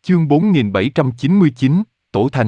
Chương 4799, Tổ Thành.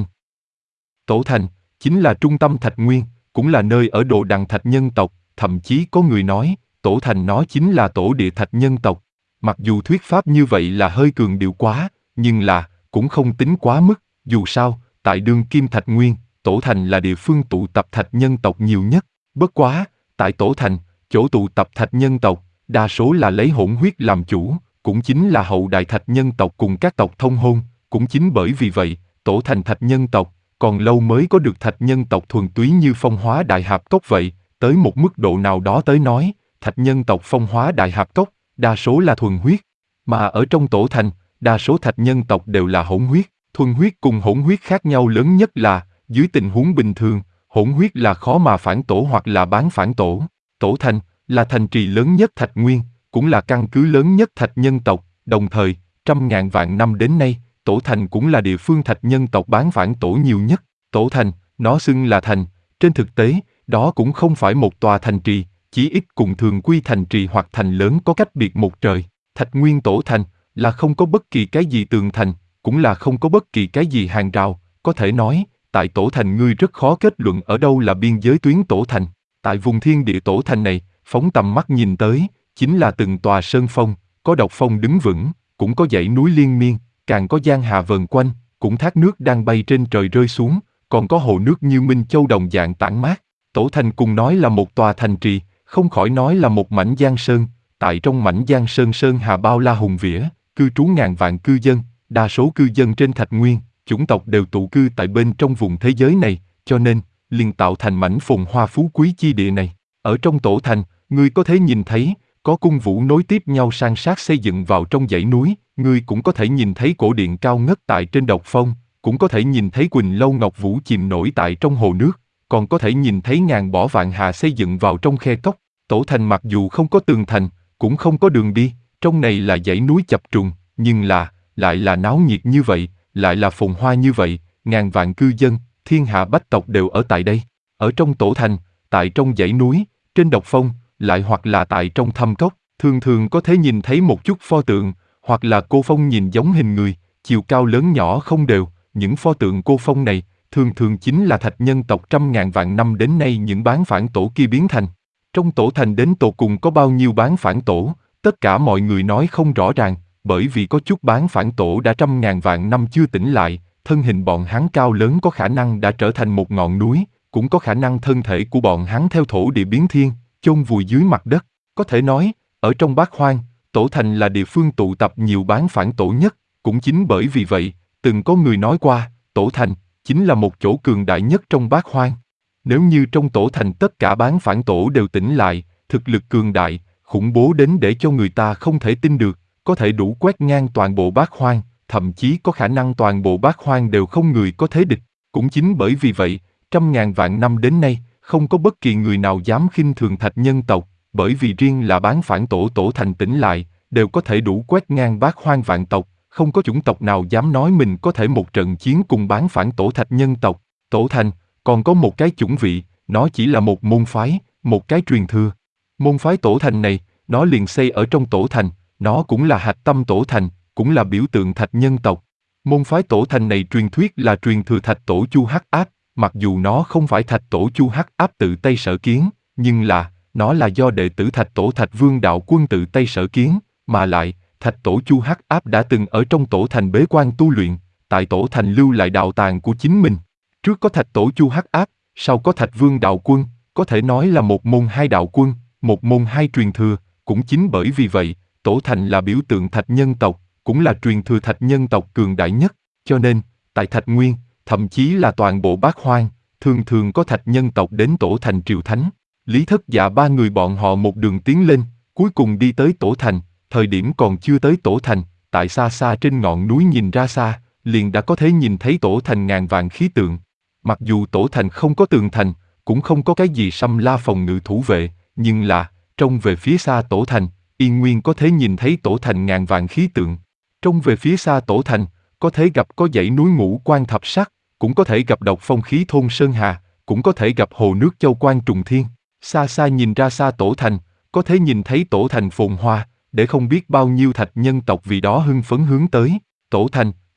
Tổ Thành, chính là trung tâm Thạch Nguyên, cũng là nơi ở đồ đằng Thạch nhân tộc, thậm chí có người nói, Tổ Thành nó chính là tổ địa Thạch nhân tộc. Mặc dù thuyết pháp như vậy là hơi cường điệu quá, nhưng cũng không tính quá mức, dù sao, tại đương kim Thạch Nguyên, Tổ Thành là địa phương tụ tập Thạch nhân tộc nhiều nhất. Bất quá, tại Tổ Thành, chỗ tụ tập Thạch nhân tộc, đa số là lấy hỗn huyết làm chủ, cũng chính là hậu đại Thạch nhân tộc cùng các tộc thông hôn, cũng chính bởi vì vậy, Tổ Thành Thạch nhân tộc, còn lâu mới có được Thạch nhân tộc thuần túy như Phong Hóa Đại Hạp Cốc vậy, tới một mức độ nào đó tới nói, Thạch nhân tộc Phong Hóa Đại Hạp Cốc, đa số là thuần huyết, mà ở trong Tổ Thành, đa số Thạch nhân tộc đều là hỗn huyết. Thuần huyết cùng hỗn huyết khác nhau lớn nhất là, dưới tình huống bình thường, hỗn huyết là khó mà phản tổ hoặc là bán phản tổ. Tổ Thành là thành trì lớn nhất Thạch Nguyên, cũng là căn cứ lớn nhất Thạch nhân tộc, đồng thời, trăm ngàn vạn năm đến nay, Tổ Thành cũng là địa phương Thạch nhân tộc bán phản tổ nhiều nhất. Tổ Thành, nó xưng là thành, trên thực tế, đó cũng không phải một tòa thành trì, chỉ ít cùng thường quy thành trì hoặc thành lớn có cách biệt một trời. Thạch Nguyên Tổ Thành là không có bất kỳ cái gì tường thành, cũng là không có bất kỳ cái gì hàng rào, có thể nói, tại Tổ Thành ngươi rất khó kết luận ở đâu là biên giới tuyến Tổ Thành. Tại vùng thiên địa Tổ Thành này, phóng tầm mắt nhìn tới, chính là từng tòa sơn phong, có độc phong đứng vững, cũng có dãy núi liên miên, càng có giang hà vờn quanh, cũng thác nước đang bay trên trời rơi xuống, còn có hồ nước như Minh Châu đồng dạng tản mát. Tổ Thành cùng nói là một tòa thành trì, không khỏi nói là một mảnh giang sơn, tại trong mảnh giang sơn sơn hà bao la hùng vĩa, cư trú ngàn vạn cư dân, đa số cư dân trên Thạch Nguyên, chủng tộc đều tụ cư tại bên trong vùng thế giới này, cho nên, liền tạo thành mảnh phồn hoa phú quý chi địa này. Ở trong Tổ Thành, ngươi có thể nhìn thấy, có cung vũ nối tiếp nhau san sát xây dựng vào trong dãy núi, ngươi cũng có thể nhìn thấy cổ điện cao ngất tại trên độc phong, cũng có thể nhìn thấy Quỳnh Lâu Ngọc Vũ chìm nổi tại trong hồ nước, còn có thể nhìn thấy ngàn bỏ vạn hà xây dựng vào trong khe cốc. Tổ Thành mặc dù không có tường thành, cũng không có đường đi, trong này là dãy núi chập trùng, nhưng lại là náo nhiệt như vậy, lại là phồn hoa như vậy, ngàn vạn cư dân, thiên hạ bách tộc đều ở tại đây. Ở trong Tổ Thành, tại trong dãy núi, trên độc phong, lại hoặc là tại trong thâm cốc, thường thường có thể nhìn thấy một chút pho tượng, hoặc là cô phong nhìn giống hình người, chiều cao lớn nhỏ không đều. Những pho tượng cô phong này, thường thường chính là Thạch nhân tộc trăm ngàn vạn năm đến nay những bán phản tổ kia biến thành. Trong Tổ Thành đến tột cùng có bao nhiêu bán phản tổ, tất cả mọi người nói không rõ ràng, bởi vì có chút bán phản tổ đã trăm ngàn vạn năm chưa tỉnh lại, thân hình bọn hắn cao lớn có khả năng đã trở thành một ngọn núi, cũng có khả năng thân thể của bọn hắn theo thổ địa biến thiên, chôn vùi dưới mặt đất. Có thể nói, ở trong Bát Hoang, Tổ Thành là địa phương tụ tập nhiều bán phản tổ nhất, cũng chính bởi vì vậy, từng có người nói qua, Tổ Thành chính là một chỗ cường đại nhất trong Bát Hoang. Nếu như trong Tổ Thành tất cả bán phản tổ đều tỉnh lại, thực lực cường đại, khủng bố đến để cho người ta không thể tin được, có thể đủ quét ngang toàn bộ Bát Hoang, thậm chí có khả năng toàn bộ Bát Hoang đều không người có thế địch. Cũng chính bởi vì vậy, trăm ngàn vạn năm đến nay, không có bất kỳ người nào dám khinh thường Thạch nhân tộc, bởi vì riêng là bán phản tổ Tổ Thành tỉnh lại, đều có thể đủ quét ngang Bát Hoang vạn tộc, không có chủng tộc nào dám nói mình có thể một trận chiến cùng bán phản tổ Thạch nhân tộc. Tổ Thành còn có một cái chủng vị, nó chỉ là một môn phái, một cái truyền thừa. Môn phái Tổ Thành này, nó liền xây ở trong Tổ Thành, nó cũng là hạch tâm Tổ Thành, cũng là biểu tượng Thạch nhân tộc. Môn phái Tổ Thành này truyền thuyết là truyền thừa Thạch Tổ Chu Hắc Áp, mặc dù nó không phải Thạch Tổ Chu Hắc Áp tự Tây Sở Kiến, nhưng nó là do đệ tử Thạch Tổ Thạch Vương Đạo Quân tự Tây Sở Kiến, mà lại, Thạch Tổ Chu Hắc Áp đã từng ở trong Tổ Thành bế quan tu luyện, tại Tổ Thành lưu lại đạo tàng của chính mình. Trước có Thạch Tổ Chu Hắc Áp, sau có Thạch Vương Đạo Quân, có thể nói là một môn hai đạo quân, một môn hai truyền thừa, cũng chính bởi vì vậy, Tổ Thành là biểu tượng Thạch nhân tộc, cũng là truyền thừa Thạch nhân tộc cường đại nhất, cho nên, tại Thạch Nguyên, thậm chí là toàn bộ Bát Hoang, thường thường có Thạch nhân tộc đến Tổ Thành triều thánh. Lý Thất Dạ ba người bọn họ một đường tiến lên, cuối cùng đi tới Tổ Thành, thời điểm còn chưa tới Tổ Thành, tại xa xa trên ngọn núi nhìn ra xa, liền đã có thể nhìn thấy Tổ Thành ngàn vạn khí tượng. Mặc dù Tổ Thành không có tường thành, cũng không có cái gì xâm la phòng ngự thủ vệ, nhưng trông về phía xa Tổ Thành, yên nguyên có thể nhìn thấy Tổ Thành ngàn vạn khí tượng. Trông về phía xa Tổ Thành, có thể gặp có dãy núi Ngũ Quan Thập Sắc, cũng có thể gặp độc phong khí thôn Sơn Hà, cũng có thể gặp hồ nước Châu Quan Trùng Thiên. Xa xa nhìn ra xa Tổ Thành, có thể nhìn thấy Tổ Thành phồn hoa, để không biết bao nhiêu Thạch nhân tộc vì đó hưng phấn hướng tới. Tổ Thành,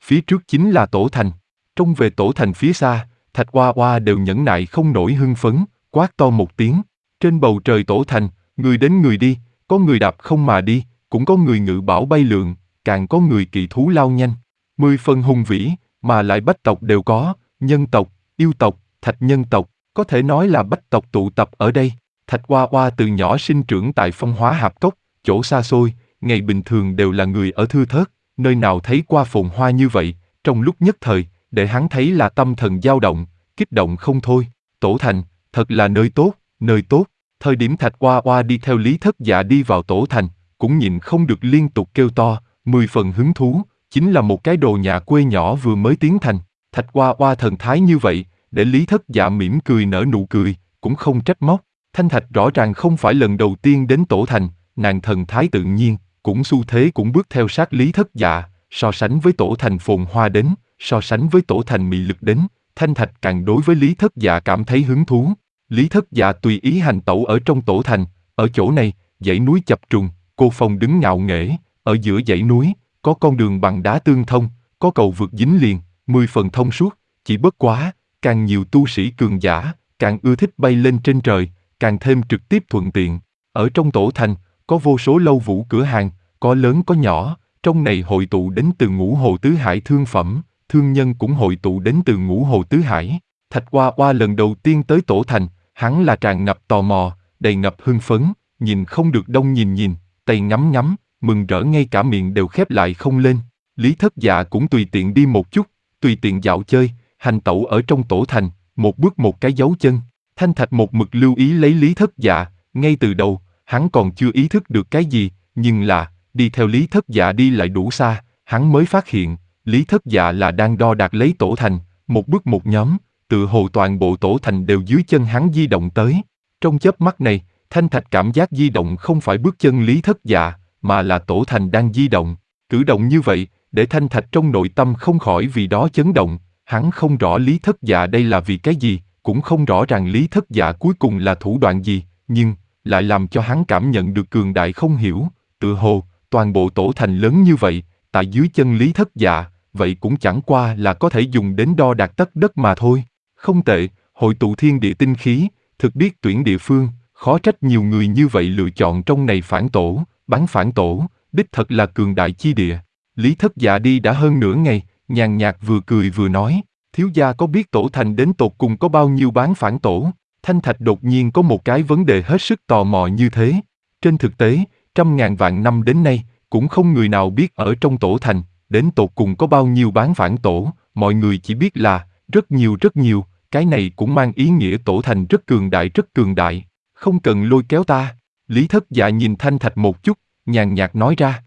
phía trước chính là tổ thành. Trông về tổ thành phía xa, Thạch Oa Oa đều nhẫn nại không nổi hưng phấn, quát to một tiếng. Trên bầu trời tổ thành, người đến người đi, có người đạp không mà đi, cũng có người ngự bảo bay lượn, càng có người kỵ thú lao nhanh. 10 phần hùng vĩ, mà lại bách tộc đều có, nhân tộc, yêu tộc, thạch nhân tộc, có thể nói là bách tộc tụ tập ở đây. Thạch Oa Oa từ nhỏ sinh trưởng tại Phong Hóa Hạp Cốc, chỗ xa xôi, ngày bình thường đều là người ở thưa thớt, nơi nào thấy qua phồn hoa như vậy, trong lúc nhất thời, để hắn thấy là tâm thần dao động, kích động không thôi. Tổ thành, thật là nơi tốt, nơi tốt. Thời điểm Thạch Oa Oa đi theo Lý Thất Dạ đi vào tổ thành, cũng nhịn không được liên tục kêu to, 10 phần hứng thú, chính là một cái đồ nhà quê nhỏ vừa mới tiến thành. Thạch Oa Oa thần thái như vậy, để Lý Thất Dạ mỉm cười nở nụ cười, cũng không trách móc. Thanh Thạch rõ ràng không phải lần đầu tiên đến tổ thành, nàng thần thái tự nhiên, cũng xu thế cũng bước theo sát Lý Thất Dạ, so sánh với tổ thành phồn hoa đến, so sánh với tổ thành mị lực đến, Thanh Thạch càng đối với Lý Thất Dạ cảm thấy hứng thú. Lý Thất Dạ tùy ý hành tẩu ở trong tổ thành, ở chỗ này, dãy núi chập trùng, cô phong đứng ngạo nghễ, ở giữa dãy núi, có con đường bằng đá tương thông, có cầu vượt dính liền, 10 phần thông suốt, chỉ bất quá, càng nhiều tu sĩ cường giả, càng ưa thích bay lên trên trời, càng thêm trực tiếp thuận tiện. Ở trong tổ thành, có vô số lâu vũ cửa hàng, có lớn có nhỏ, trong này hội tụ đến từ ngũ hồ tứ hải thương phẩm, thương nhân cũng hội tụ đến từ ngũ hồ tứ hải. Thạch Oa Oa lần đầu tiên tới tổ thành, hắn là tràn ngập tò mò, đầy ngập hưng phấn, nhìn không được đông nhìn, tay ngắm ngắm, mừng rỡ ngay cả miệng đều khép lại không lên. Lý Thất Dạ cũng tùy tiện đi một chút, tùy tiện dạo chơi, hành tẩu ở trong tổ thành, một bước một cái dấu chân. Thanh Thạch một mực lưu ý lấy Lý Thất Dạ, ngay từ đầu, hắn còn chưa ý thức được cái gì, nhưng là, đi theo Lý Thất Dạ đi lại đủ xa, hắn mới phát hiện, Lý Thất Dạ là đang đo đạc lấy tổ thành, một bước một nhóm, tự hồ toàn bộ tổ thành đều dưới chân hắn di động tới. Trong chớp mắt này, Thanh Thạch cảm giác di động không phải bước chân Lý Thất Dạ, mà là tổ thành đang di động. Cử động như vậy, để Thanh Thạch trong nội tâm không khỏi vì đó chấn động. Hắn không rõ Lý Thất Dạ đây là vì cái gì, cũng không rõ ràng Lý Thất Dạ cuối cùng là thủ đoạn gì, nhưng lại làm cho hắn cảm nhận được cường đại không hiểu. Tự hồ, toàn bộ tổ thành lớn như vậy, tại dưới chân Lý Thất Dạ, vậy cũng chẳng qua là có thể dùng đến đo đạc tất đất mà thôi. Không tệ, hội tụ thiên địa tinh khí, thực biết tuyển địa phương, khó trách nhiều người như vậy lựa chọn trong này phản tổ, bắn phản tổ, đích thật là cường đại chi địa. Lý Thất Dạ đi đã hơn nửa ngày, nhàn nhạt vừa cười vừa nói, thiếu gia có biết tổ thành đến tột cùng có bao nhiêu bán phản tổ? Thanh Thạch đột nhiên có một cái vấn đề hết sức tò mò như thế. Trên thực tế, trăm ngàn vạn năm đến nay, cũng không người nào biết ở trong tổ thành, đến tột cùng có bao nhiêu bán phản tổ, mọi người chỉ biết là, rất nhiều, cái này cũng mang ý nghĩa tổ thành rất cường đại, không cần lôi kéo ta. Lý Thất Dạ nhìn Thanh Thạch một chút, nhàn nhạt nói ra.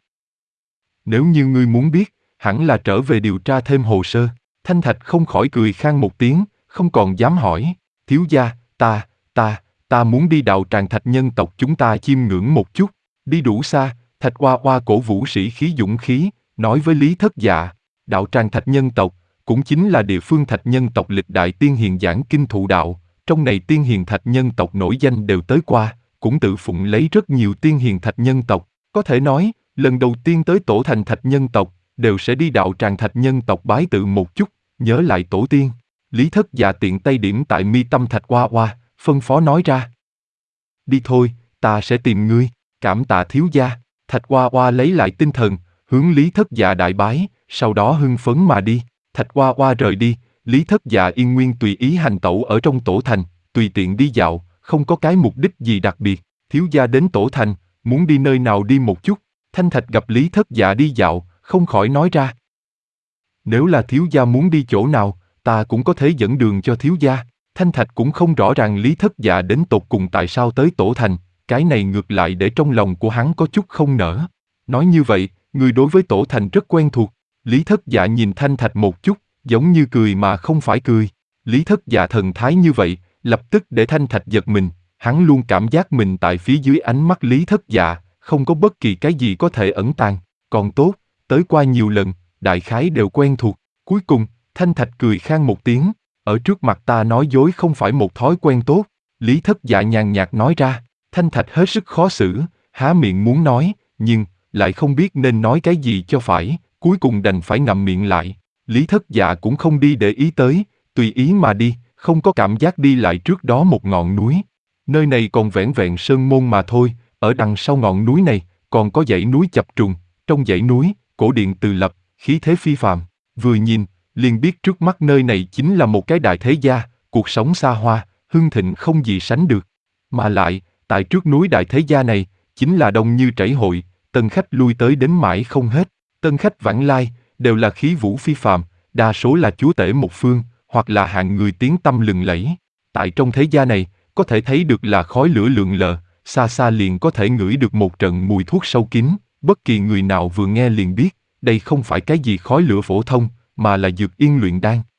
Nếu như ngươi muốn biết, hẳn là trở về điều tra thêm hồ sơ. Thanh Thạch không khỏi cười khan một tiếng, không còn dám hỏi. Thiếu gia, ta muốn đi đạo tràng thạch nhân tộc chúng ta chiêm ngưỡng một chút. Đi đủ xa, Thạch Oa Oa cổ vũ sĩ khí dũng khí, nói với Lý Thất Dạ. Đạo tràng thạch nhân tộc, cũng chính là địa phương thạch nhân tộc lịch đại tiên hiền giảng kinh thụ đạo. Trong này tiên hiền thạch nhân tộc nổi danh đều tới qua, cũng tự phụng lấy rất nhiều tiên hiền thạch nhân tộc. Có thể nói, lần đầu tiên tới tổ thành thạch nhân tộc, đều sẽ đi đạo tràng thạch nhân tộc bái tự một chút, nhớ lại tổ tiên. Lý Thất Dạ tiện tay điểm tại mi tâm Thạch Oa Oa, phân phó nói ra. Đi thôi, ta sẽ tìm ngươi, cảm tạ thiếu gia. Thạch Oa Oa lấy lại tinh thần, hướng Lý Thất Dạ đại bái, sau đó hưng phấn mà đi. Thạch Oa Oa rời đi, Lý Thất Dạ yên nguyên tùy ý hành tẩu ở trong tổ thành, tùy tiện đi dạo, không có cái mục đích gì đặc biệt. Thiếu gia đến tổ thành, muốn đi nơi nào đi một chút. Thanh Thạch gặp Lý Thất Dạ đi dạo, không khỏi nói ra. Nếu là thiếu gia muốn đi chỗ nào, ta cũng có thể dẫn đường cho thiếu gia. Thanh Thạch cũng không rõ ràng Lý Thất Dạ đến tột cùng tại sao tới tổ thành, cái này ngược lại để trong lòng của hắn có chút không nỡ. Nói như vậy, người đối với tổ thành rất quen thuộc. Lý Thất Dạ nhìn Thanh Thạch một chút, giống như cười mà không phải cười. Lý Thất Dạ thần thái như vậy, lập tức để Thanh Thạch giật mình, hắn luôn cảm giác mình tại phía dưới ánh mắt Lý Thất Dạ, không có bất kỳ cái gì có thể ẩn tàng. Còn tốt, tới qua nhiều lần, đại khái đều quen thuộc. Cuối cùng, Thanh Thạch cười khan một tiếng, ở trước mặt ta nói dối không phải một thói quen tốt. Lý Thất Dạ nhàn nhạt nói ra. Thanh Thạch hết sức khó xử, há miệng muốn nói, nhưng lại không biết nên nói cái gì cho phải, cuối cùng đành phải ngậm miệng lại. Lý Thất Dạ cũng không đi để ý tới, tùy ý mà đi, không có cảm giác đi lại trước đó một ngọn núi. Nơi này còn vẻn vẹn sơn môn mà thôi, ở đằng sau ngọn núi này, còn có dãy núi chập trùng, trong dãy núi, cổ điện từ lập, khí thế phi phàm. Vừa nhìn, liền biết trước mắt nơi này chính là một cái đại thế gia, cuộc sống xa hoa, hưng thịnh không gì sánh được. Mà lại, tại trước núi đại thế gia này, chính là đông như chảy hội, tân khách lui tới đến mãi không hết. Tân khách vãng lai, đều là khí vũ phi phàm, đa số là chúa tể một phương, hoặc là hạng người tiếng tăm lừng lẫy. Tại trong thế gia này, có thể thấy được là khói lửa lượn lờ, xa xa liền có thể ngửi được một trận mùi thuốc sâu kín, bất kỳ người nào vừa nghe liền biết, đây không phải cái gì khói lửa phổ thông, mà là dược yên luyện đan.